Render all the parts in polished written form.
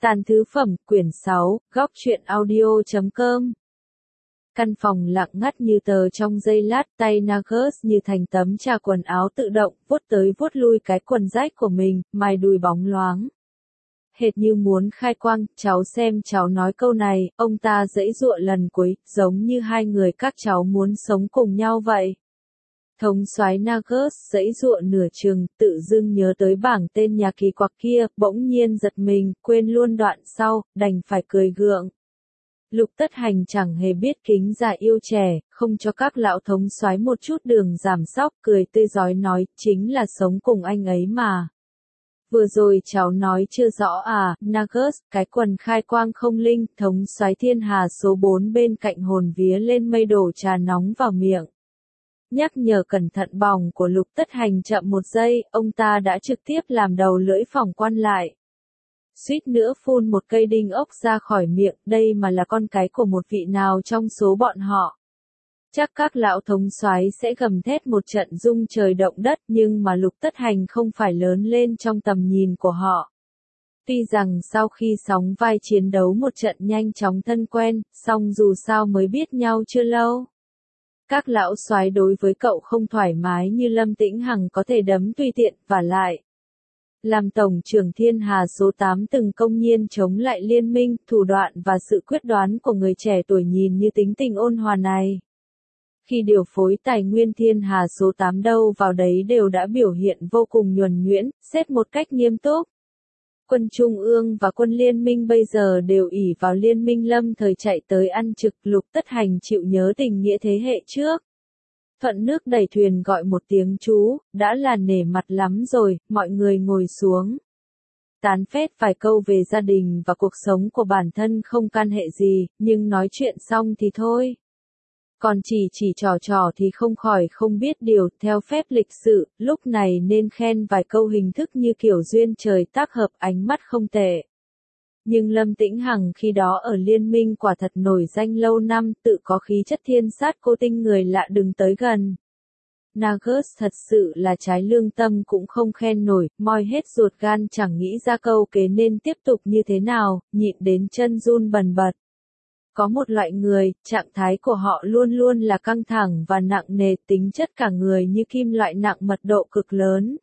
Tàn thứ phẩm, quyển 6, góc truyện audio.com. Căn phòng lặng ngắt như tờ trong giây lát, tay Nagus như thành tấm trà quần áo tự động, vuốt tới vuốt lui cái quần rách của mình, mài đùi bóng loáng. Hệt như muốn khai quang, cháu xem cháu nói câu này, ông ta giãy giụa lần cuối, giống như hai người các cháu muốn sống cùng nhau vậy. Thống soái Nagus giãy giụa nửa chừng, tự dưng nhớ tới bảng tên nhà kỳ quặc kia, bỗng nhiên giật mình, quên luôn đoạn sau, đành phải cười gượng. Lục Tất Hành chẳng hề biết kính già yêu trẻ, không cho các lão thống soái một chút đường giảm sóc, cười tươi rói nói, chính là sống cùng anh ấy mà. Vừa rồi cháu nói chưa rõ à, Nagus, cái quần khai quang không linh, thống soái thiên hà số 4 bên cạnh hồn vía lên mây đổ trà nóng vào miệng. Nhắc nhở cẩn thận bỏng của Lục Tất Hành chậm một giây, ông ta đã trực tiếp làm đầu lưỡi phỏng quan lại. Suýt nữa phun một cây đinh ốc ra khỏi miệng, đây mà là con cái của một vị nào trong số bọn họ. Chắc các lão thống soái sẽ gầm thét một trận rung trời động đất, nhưng mà Lục Tất Hành không phải lớn lên trong tầm nhìn của họ. Tuy rằng sau khi sóng vai chiến đấu một trận nhanh chóng thân quen, song dù sao mới biết nhau chưa lâu. Các lão soái đối với cậu không thoải mái như Lâm Tĩnh Hằng có thể đấm tùy tiện, và lại. Làm tổng trưởng thiên hà số 8 từng công nhiên chống lại liên minh, thủ đoạn và sự quyết đoán của người trẻ tuổi nhìn như tính tình ôn hòa này. Khi điều phối tài nguyên thiên hà số 8 đâu vào đấy đều đã biểu hiện vô cùng nhuần nhuyễn, xét một cách nghiêm túc. Quân Trung ương và quân liên minh bây giờ đều ỷ vào liên minh lâm thời chạy tới ăn trực, Lục Tất Hành chịu nhớ tình nghĩa thế hệ trước. Thuận nước đẩy thuyền gọi một tiếng chú, đã là nể mặt lắm rồi, mọi người ngồi xuống. Tán phét vài câu về gia đình và cuộc sống của bản thân không can hệ gì, nhưng nói chuyện xong thì thôi. Còn chỉ trò thì không khỏi không biết điều, theo phép lịch sự, lúc này nên khen vài câu hình thức như kiểu duyên trời tác hợp, ánh mắt không tệ. Nhưng Lâm Tĩnh Hằng khi đó ở liên minh quả thật nổi danh lâu năm, tự có khí chất thiên sát cô tinh người lạ đừng tới gần. Nagus thật sự là trái lương tâm cũng không khen nổi, moi hết ruột gan chẳng nghĩ ra câu kế nên tiếp tục như thế nào, nhịn đến chân run bần bật. Có một loại người, trạng thái của họ luôn luôn là căng thẳng và nặng nề, tính chất cả người như kim loại nặng mật độ cực lớn.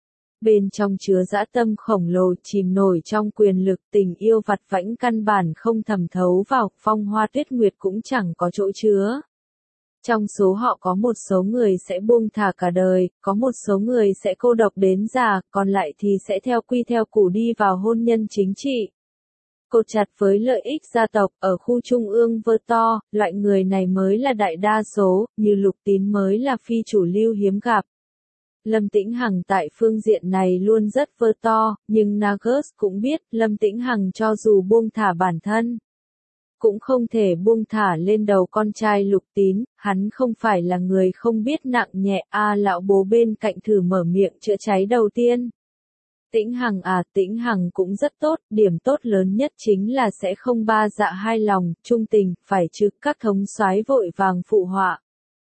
Bên trong chứa dã tâm khổng lồ, chìm nổi trong quyền lực, tình yêu vặt vãnh căn bản không thẩm thấu vào, phong hoa tuyết nguyệt cũng chẳng có chỗ chứa. Trong số họ có một số người sẽ buông thả cả đời, có một số người sẽ cô độc đến già, còn lại thì sẽ theo quy theo củ đi vào hôn nhân chính trị. Cột chặt với lợi ích gia tộc, ở khu trung ương vơ to, loại người này mới là đại đa số, như Lục Tín mới là phi chủ lưu hiếm gặp. Lâm Tĩnh Hằng tại phương diện này luôn rất vơ to, nhưng Nagus cũng biết, Lâm Tĩnh Hằng cho dù buông thả bản thân, cũng không thể buông thả lên đầu con trai Lục Tín, hắn không phải là người không biết nặng nhẹ, lão bố bên cạnh thử mở miệng chữa cháy đầu tiên. Tĩnh Hằng Tĩnh Hằng cũng rất tốt, điểm tốt lớn nhất chính là sẽ không ba dạ hai lòng, trung tình, phải chứ, các thống soái vội vàng phụ họa.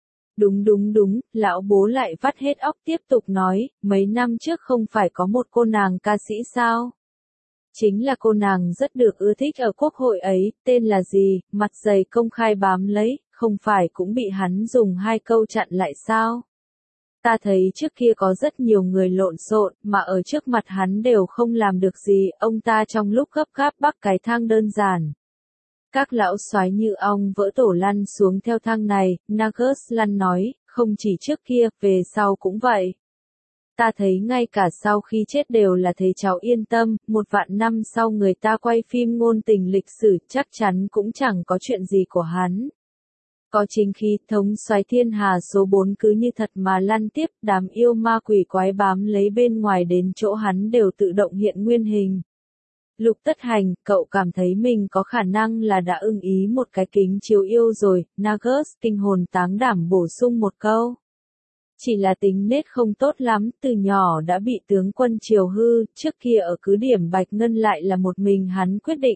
Đúng, lão bố lại vắt hết óc tiếp tục nói, mấy năm trước không phải có một cô nàng ca sĩ sao? Chính là cô nàng rất được ưa thích ở quốc hội ấy, tên là gì, mặt dày công khai bám lấy, không phải cũng bị hắn dùng hai câu chặn lại sao? Ta thấy trước kia có rất nhiều người lộn xộn, mà ở trước mặt hắn đều không làm được gì, ông ta trong lúc gấp gáp bắc cái thang đơn giản. Các lão soái như ong vỡ tổ lăn xuống theo thang này, Nagus lăn nói, không chỉ trước kia, về sau cũng vậy. Ta thấy ngay cả sau khi chết đều là thấy cháu yên tâm, 1.000 năm sau người ta quay phim ngôn tình lịch sử chắc chắn cũng chẳng có chuyện gì của hắn. Có chính khí, thống soái thiên hà số 4 cứ như thật mà lăn tiếp, đám yêu ma quỷ quái bám lấy bên ngoài đến chỗ hắn đều tự động hiện nguyên hình. Lục Tất Hành, cậu cảm thấy mình có khả năng là đã ưng ý một cái kính chiếu yêu rồi, Nagus kinh hồn táng đảm bổ sung một câu. Chỉ là tính nết không tốt lắm, từ nhỏ đã bị tướng quân triều hư, trước kia ở cứ điểm Bạch Ngân lại là một mình hắn quyết định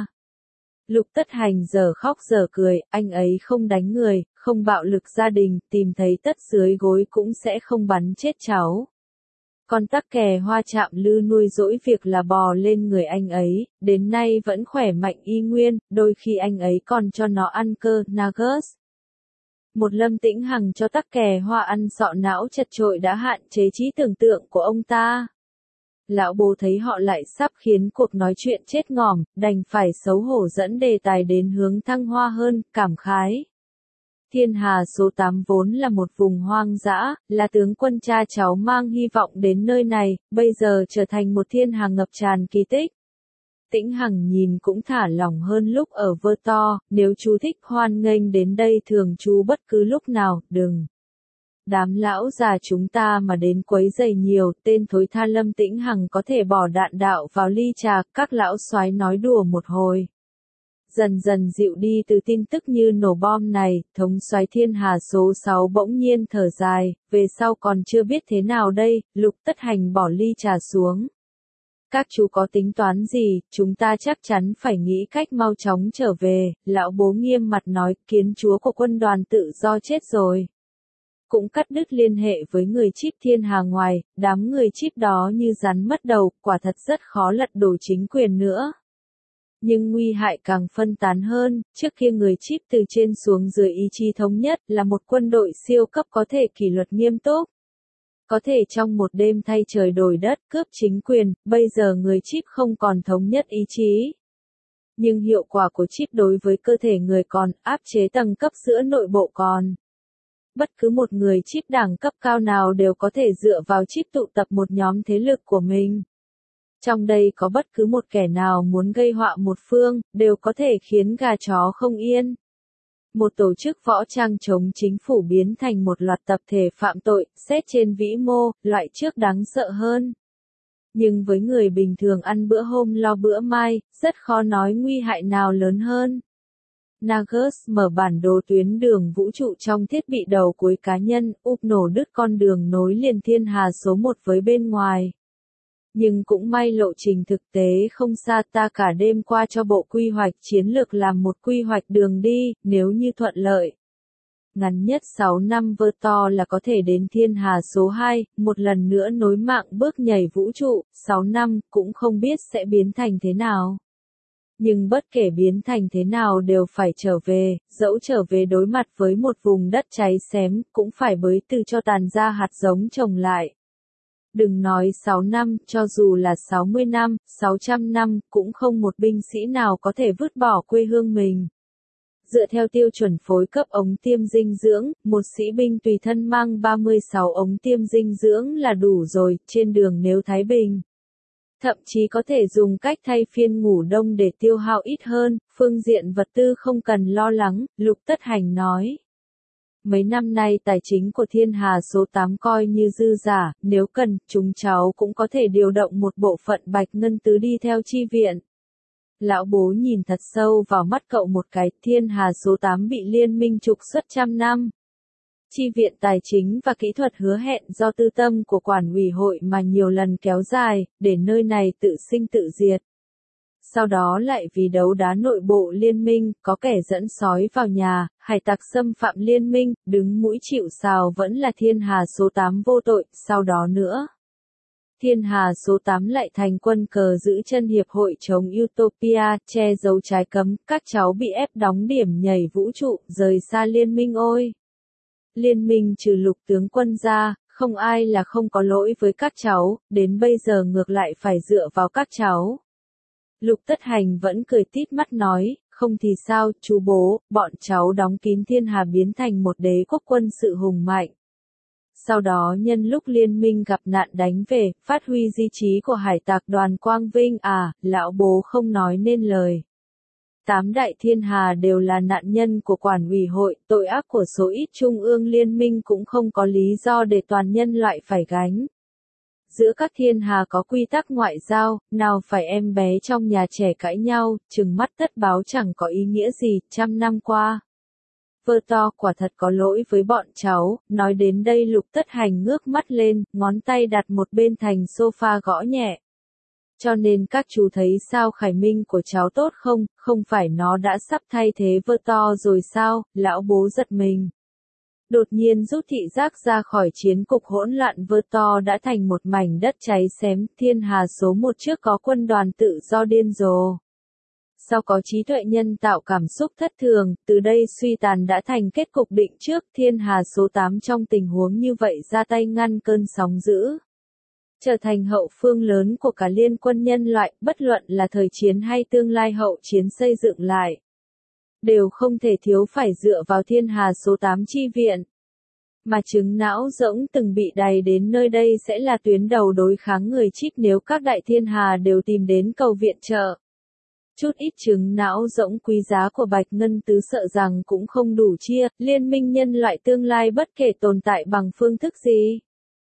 Lục Tất Hành giờ khóc giờ cười, anh ấy không đánh người, không bạo lực gia đình, tìm thấy tất dưới gối cũng sẽ không bắn chết cháu. Con tắc kè hoa chạm lư nuôi dỗi việc là bò lên người anh ấy, đến nay vẫn khỏe mạnh y nguyên, đôi khi anh ấy còn cho nó ăn cơ, Nagus. Một Lâm Tĩnh Hằng cho tắc kè hoa ăn sọ não chật chội đã hạn chế trí tưởng tượng của ông ta. Lão bố thấy họ lại sắp khiến cuộc nói chuyện chết ngòm, đành phải xấu hổ dẫn đề tài đến hướng thăng hoa hơn, cảm khái. Thiên Hà số 8 vốn là một vùng hoang dã, là tướng quân cha cháu mang hy vọng đến nơi này, bây giờ trở thành một thiên hà ngập tràn kỳ tích. Tĩnh Hằng nhìn cũng thả lỏng hơn lúc ở Vơ To, nếu chú thích hoan nghênh đến đây thường chú bất cứ lúc nào, đừng. Đám lão già chúng ta mà đến quấy rầy nhiều, tên thối tha Lâm Tĩnh Hằng có thể bỏ đạn đạo vào ly trà, các lão soái nói đùa một hồi. Dần dần dịu đi từ tin tức như nổ bom này, thống soái Thiên Hà số 6 bỗng nhiên thở dài, về sau còn chưa biết thế nào đây, Lục Tất Hành bỏ ly trà xuống. Các chú có tính toán gì, chúng ta chắc chắn phải nghĩ cách mau chóng trở về, lão bố nghiêm mặt nói, kiến chúa của quân đoàn tự do chết rồi. Cũng cắt đứt liên hệ với người chip Thiên Hà ngoài, đám người chip đó như rắn mất đầu, quả thật rất khó lật đổ chính quyền nữa. Nhưng nguy hại càng phân tán hơn, trước kia người chip từ trên xuống dưới ý chí thống nhất là một quân đội siêu cấp có thể kỷ luật nghiêm túc. Có thể trong một đêm thay trời đổi đất cướp chính quyền, bây giờ người chip không còn thống nhất ý chí. Nhưng hiệu quả của chip đối với cơ thể người còn, áp chế tầng cấp giữa nội bộ còn. Bất cứ một người chip đẳng cấp cao nào đều có thể dựa vào chip tụ tập một nhóm thế lực của mình. Trong đây có bất cứ một kẻ nào muốn gây họa một phương, đều có thể khiến gà chó không yên. Một tổ chức võ trang chống chính phủ biến thành một loạt tập thể phạm tội, xét trên vĩ mô, loại trước đáng sợ hơn. Nhưng với người bình thường ăn bữa hôm lo bữa mai, rất khó nói nguy hại nào lớn hơn. Nagus mở bản đồ tuyến đường vũ trụ trong thiết bị đầu cuối cá nhân, úp nổ đứt con đường nối liền Thiên Hà số 1 với bên ngoài. Nhưng cũng may lộ trình thực tế không xa, ta cả đêm qua cho bộ quy hoạch chiến lược làm một quy hoạch đường đi, nếu như thuận lợi. Ngắn nhất 6 năm Vơ To là có thể đến Thiên Hà số 2, một lần nữa nối mạng bước nhảy vũ trụ, 6 năm, cũng không biết sẽ biến thành thế nào. Nhưng bất kể biến thành thế nào đều phải trở về, dẫu trở về đối mặt với một vùng đất cháy xém, cũng phải bới từ cho tàn ra hạt giống trồng lại. Đừng nói 6 năm, cho dù là 60 năm, 600 năm, cũng không một binh sĩ nào có thể vứt bỏ quê hương mình. Dựa theo tiêu chuẩn phối cấp ống tiêm dinh dưỡng, một sĩ binh tùy thân mang 36 ống tiêm dinh dưỡng là đủ rồi, trên đường nếu Thái Bình. Thậm chí có thể dùng cách thay phiên ngủ đông để tiêu hao ít hơn, phương diện vật tư không cần lo lắng, Lục Tất Hành nói. Mấy năm nay tài chính của Thiên Hà số 8 coi như dư giả, nếu cần, chúng cháu cũng có thể điều động một bộ phận bạch ngân tứ đi theo chi viện. Lão bố nhìn thật sâu vào mắt cậu một cái, Thiên Hà số 8 bị liên minh trục xuất trăm năm. Chi viện tài chính và kỹ thuật hứa hẹn do tư tâm của quản ủy hội mà nhiều lần kéo dài, để nơi này tự sinh tự diệt. Sau đó lại vì đấu đá nội bộ liên minh, có kẻ dẫn sói vào nhà, hải tặc xâm phạm liên minh, đứng mũi chịu sào vẫn là Thiên Hà số 8 vô tội, sau đó nữa. Thiên Hà số 8 lại thành quân cờ giữ chân hiệp hội chống Utopia, che giấu trái cấm, các cháu bị ép đóng điểm nhảy vũ trụ, rời xa liên minh ôi. Liên minh trừ Lục tướng quân ra, không ai là không có lỗi với các cháu, đến bây giờ ngược lại phải dựa vào các cháu. Lục Tất Hành vẫn cười tít mắt nói, không thì sao, chú bố, bọn cháu đóng kín Thiên Hà biến thành một đế quốc quân sự hùng mạnh. Sau đó nhân lúc liên minh gặp nạn đánh về, phát huy di trí của hải tặc đoàn Quang Vinh lão bố không nói nên lời. 8 đại Thiên Hà đều là nạn nhân của quản ủy hội, tội ác của số ít trung ương liên minh cũng không có lý do để toàn nhân loại phải gánh. Giữa các Thiên Hà có quy tắc ngoại giao, nào phải em bé trong nhà trẻ cãi nhau, trừng mắt tất báo chẳng có ý nghĩa gì, trăm năm qua. Vơ To quả thật có lỗi với bọn cháu, nói đến đây Lục Tất Hành ngước mắt lên, ngón tay đặt một bên thành sofa gõ nhẹ. Cho nên các chú thấy sao khải minh của cháu tốt không, không phải nó đã sắp thay thế Vơ To rồi sao, lão bố giật mình. Đột nhiên rút thị giác ra khỏi chiến cục hỗn loạn vơ to đã thành một mảnh đất cháy xém, thiên hà số 1 trước có quân đoàn tự do điên rồ. Sau có trí tuệ nhân tạo cảm xúc thất thường, từ đây suy tàn đã thành kết cục định trước, thiên hà số 8 trong tình huống như vậy ra tay ngăn cơn sóng dữ. Trở thành hậu phương lớn của cả liên quân nhân loại, bất luận là thời chiến hay tương lai hậu chiến xây dựng lại. Đều không thể thiếu phải dựa vào thiên hà số 8 chi viện. Mà trứng não rỗng từng bị đày đến nơi đây sẽ là tuyến đầu đối kháng người Trích nếu các đại thiên hà đều tìm đến cầu viện trợ. Chút ít trứng não rỗng quý giá của Bạch Ngân Tứ sợ rằng cũng không đủ chia, liên minh nhân loại tương lai bất kể tồn tại bằng phương thức gì.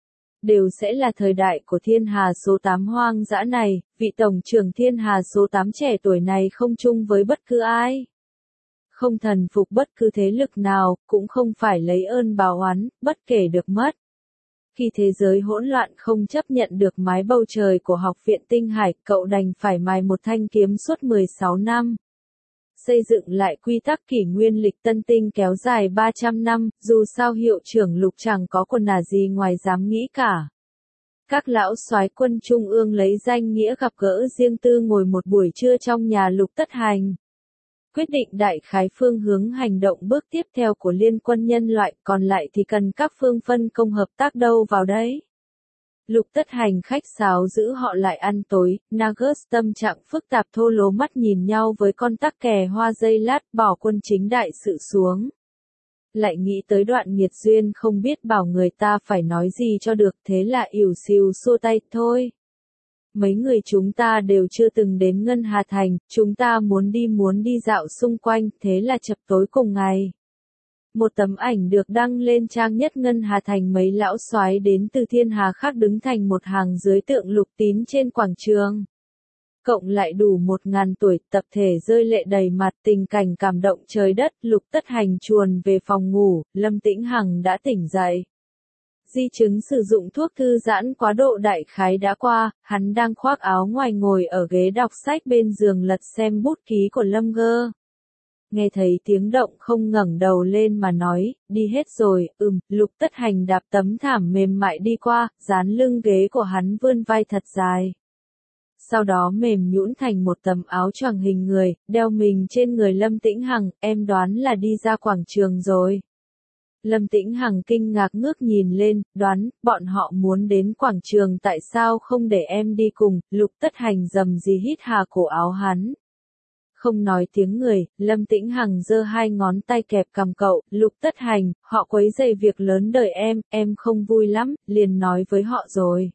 Đều sẽ là thời đại của thiên hà số 8 hoang dã này, vị tổng trưởng thiên hà số 8 trẻ tuổi này không chung với bất cứ ai. Không thần phục bất cứ thế lực nào, cũng không phải lấy ơn báo oán, bất kể được mất. Khi thế giới hỗn loạn không chấp nhận được mái bầu trời của học viện Tinh Hải, cậu đành phải mài một thanh kiếm suốt 16 năm. Xây dựng lại quy tắc kỷ nguyên lịch tân tinh kéo dài 300 năm, dù sao hiệu trưởng Lục chẳng có quần là gì ngoài dám nghĩ cả. Các lão soái quân trung ương lấy danh nghĩa gặp gỡ riêng tư ngồi một buổi trưa trong nhà Lục Tất Hành. Quyết định đại khái phương hướng hành động bước tiếp theo của liên quân nhân loại, còn lại thì cần các phương phân công hợp tác đâu vào đấy. Lục Tất Hành khách sáo giữ họ lại ăn tối, Nagus tâm trạng phức tạp thô lố mắt nhìn nhau với con tắc kè hoa giây lát bỏ quân chính đại sự xuống. Lại nghĩ tới đoạn nghiệt duyên không biết bảo người ta phải nói gì cho được thế là ỉu xìu xua tay thôi. Mấy người chúng ta đều chưa từng đến Ngân Hà Thành, chúng ta muốn đi dạo xung quanh, thế là chập tối cùng ngày. Một tấm ảnh được đăng lên trang nhất Ngân Hà Thành mấy lão soái đến từ thiên hà khác đứng thành một hàng dưới tượng Lục Tín trên quảng trường. Cộng lại đủ 1000 tuổi, tập thể rơi lệ đầy mặt, tình cảnh cảm động trời đất, Lục Tất Hành chuồn về phòng ngủ, Lâm Tĩnh Hằng đã tỉnh dậy. Di chứng sử dụng thuốc thư giãn quá độ đại khái đã qua, hắn đang khoác áo ngoài ngồi ở ghế đọc sách bên giường lật xem bút ký của Lâm Gơ. Nghe thấy tiếng động không ngẩng đầu lên mà nói, đi hết rồi, Lục Tất Hành đạp tấm thảm mềm mại đi qua, dán lưng ghế của hắn vươn vai thật dài. Sau đó mềm nhũn thành một tấm áo choàng hình người, đeo mình trên người Lâm Tĩnh Hằng, em đoán là đi ra quảng trường rồi. Lâm Tĩnh Hằng kinh ngạc ngước nhìn lên, đoán, bọn họ muốn đến quảng trường tại sao không để em đi cùng, Lục Tất Hành rầm rì hít hà cổ áo hắn. Không nói tiếng người, Lâm Tĩnh Hằng giơ hai ngón tay kẹp cằm cậu, Lục Tất Hành, họ quấy rầy việc lớn đời em không vui lắm, liền nói với họ rồi.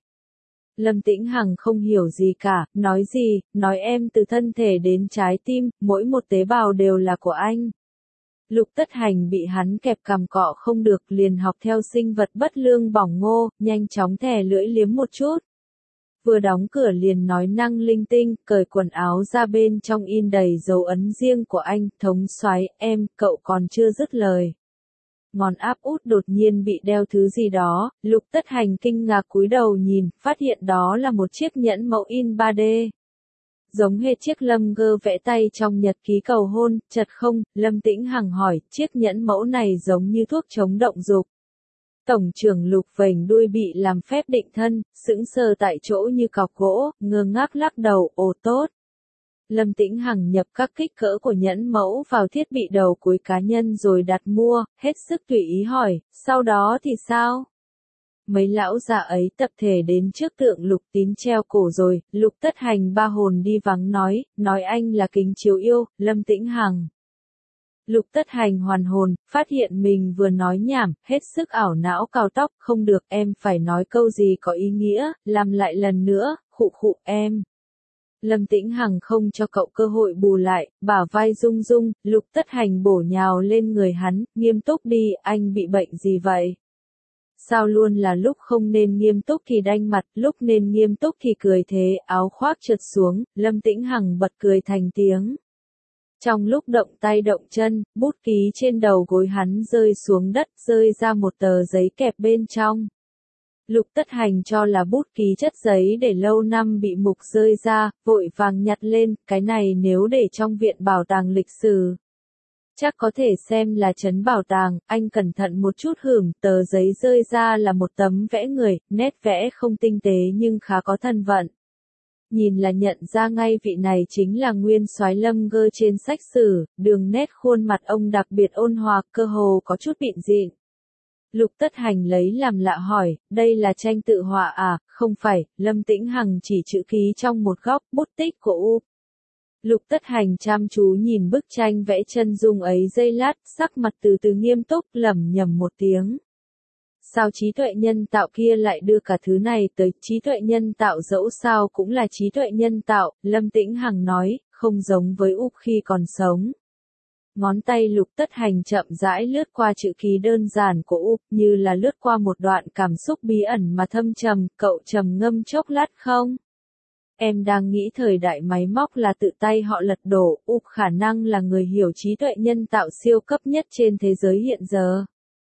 Lâm Tĩnh Hằng không hiểu gì cả, nói gì, nói em từ thân thể đến trái tim, mỗi một tế bào đều là của anh. Lục Tất Hành bị hắn kẹp cằm cọ không được liền học theo sinh vật bất lương bỏng ngô, nhanh chóng thè lưỡi liếm một chút. Vừa đóng cửa liền nói năng linh tinh, cởi quần áo ra bên trong in đầy dấu ấn riêng của anh, thống soái, cậu còn chưa dứt lời. Ngón áp út đột nhiên bị đeo thứ gì đó, Lục Tất Hành kinh ngạc cúi đầu nhìn, phát hiện đó là một chiếc nhẫn mẫu in 3D. Giống hệt chiếc Lâm Gơ vẽ tay trong nhật ký cầu hôn, chật không, Lâm Tĩnh Hằng hỏi, chiếc nhẫn mẫu này giống như thuốc chống động dục. Tổng trưởng Lục vểnh đuôi bị làm phép định thân, sững sờ tại chỗ như cọc gỗ, ngơ ngác lắc đầu, ồ tốt. Lâm Tĩnh Hằng nhập các kích cỡ của nhẫn mẫu vào thiết bị đầu cuối cá nhân rồi đặt mua, hết sức tùy ý hỏi, sau đó thì sao? Mấy lão già ấy tập thể đến trước tượng Lục Tín treo cổ rồi, Lục Tất Hành ba hồn đi vắng nói anh là kính chiếu yêu, Lâm Tĩnh Hằng. Lục Tất Hành hoàn hồn, phát hiện mình vừa nói nhảm, hết sức ảo não cào tóc, không được em phải nói câu gì có ý nghĩa, làm lại lần nữa, khụ em. Lâm Tĩnh Hằng không cho cậu cơ hội bù lại, bả vai rung rung, Lục Tất Hành bổ nhào lên người hắn, nghiêm túc đi, anh bị bệnh gì vậy? Sao luôn là lúc không nên nghiêm túc thì đanh mặt, lúc nên nghiêm túc thì cười thế, áo khoác trượt xuống, Lâm Tĩnh Hằng bật cười thành tiếng. Trong lúc động tay động chân, bút ký trên đầu gối hắn rơi xuống đất, rơi ra một tờ giấy kẹp bên trong. Lục Tất Hành cho là bút ký chất giấy để lâu năm bị mục rơi ra, vội vàng nhặt lên, cái này nếu để trong viện bảo tàng lịch sử. Chắc có thể xem là trấn bảo tàng, anh cẩn thận một chút hửm, tờ giấy rơi ra là một tấm vẽ người, nét vẽ không tinh tế nhưng khá có thân vận. Nhìn là nhận ra ngay vị này chính là nguyên soái Lâm Gơ trên sách sử, đường nét khuôn mặt ông đặc biệt ôn hòa, cơ hồ có chút bịn dịn. Lục Tất Hành lấy làm lạ hỏi, đây là tranh tự họa à? Không phải, Lâm Tĩnh Hằng chỉ chữ ký trong một góc, bút tích của U. Lục Tất Hành chăm chú nhìn bức tranh vẽ chân dung ấy giây lát, sắc mặt từ từ nghiêm túc, lẩm nhẩm một tiếng. Sao trí tuệ nhân tạo kia lại đưa cả thứ này tới, trí tuệ nhân tạo dẫu sao cũng là trí tuệ nhân tạo, Lâm Tĩnh Hằng nói, không giống với Úc khi còn sống. Ngón tay Lục Tất Hành chậm rãi lướt qua chữ ký đơn giản của Úc như là lướt qua một đoạn cảm xúc bí ẩn mà thâm trầm, cậu trầm ngâm chốc lát không? Em đang nghĩ thời đại máy móc là tự tay họ lật đổ, Úc khả năng là người hiểu trí tuệ nhân tạo siêu cấp nhất trên thế giới hiện giờ.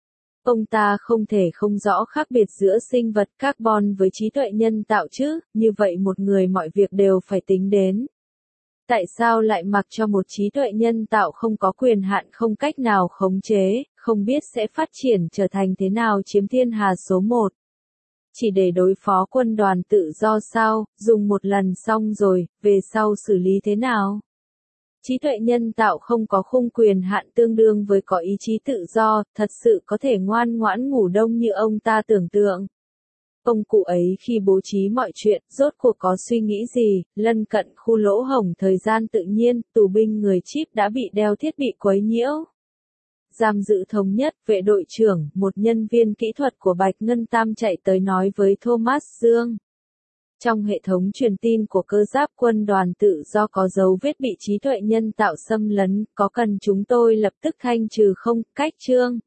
Ông ta không thể không rõ khác biệt giữa sinh vật carbon với trí tuệ nhân tạo chứ, như vậy một người mọi việc đều phải tính đến. Tại sao lại mặc cho một trí tuệ nhân tạo không có quyền hạn không cách nào khống chế, không biết sẽ phát triển trở thành thế nào chiếm thiên hà số 1? Chỉ để đối phó quân đoàn tự do sao, dùng một lần xong rồi, về sau xử lý thế nào? Trí tuệ nhân tạo không có khung quyền hạn tương đương với có ý chí tự do, thật sự có thể ngoan ngoãn ngủ đông như ông ta tưởng tượng. Công cụ ấy khi bố trí mọi chuyện, rốt cuộc có suy nghĩ gì, lân cận khu lỗ hổng thời gian tự nhiên, tù binh người chip đã bị đeo thiết bị quấy nhiễu. Giam giữ thống nhất, vệ đội trưởng, một nhân viên kỹ thuật của Bạch Ngân Tam chạy tới nói với Thomas Dương. Trong hệ thống truyền tin của cơ giáp quân đoàn tự do có dấu vết bị trí tuệ nhân tạo xâm lấn, có cần chúng tôi lập tức thanh trừ không? Cách chương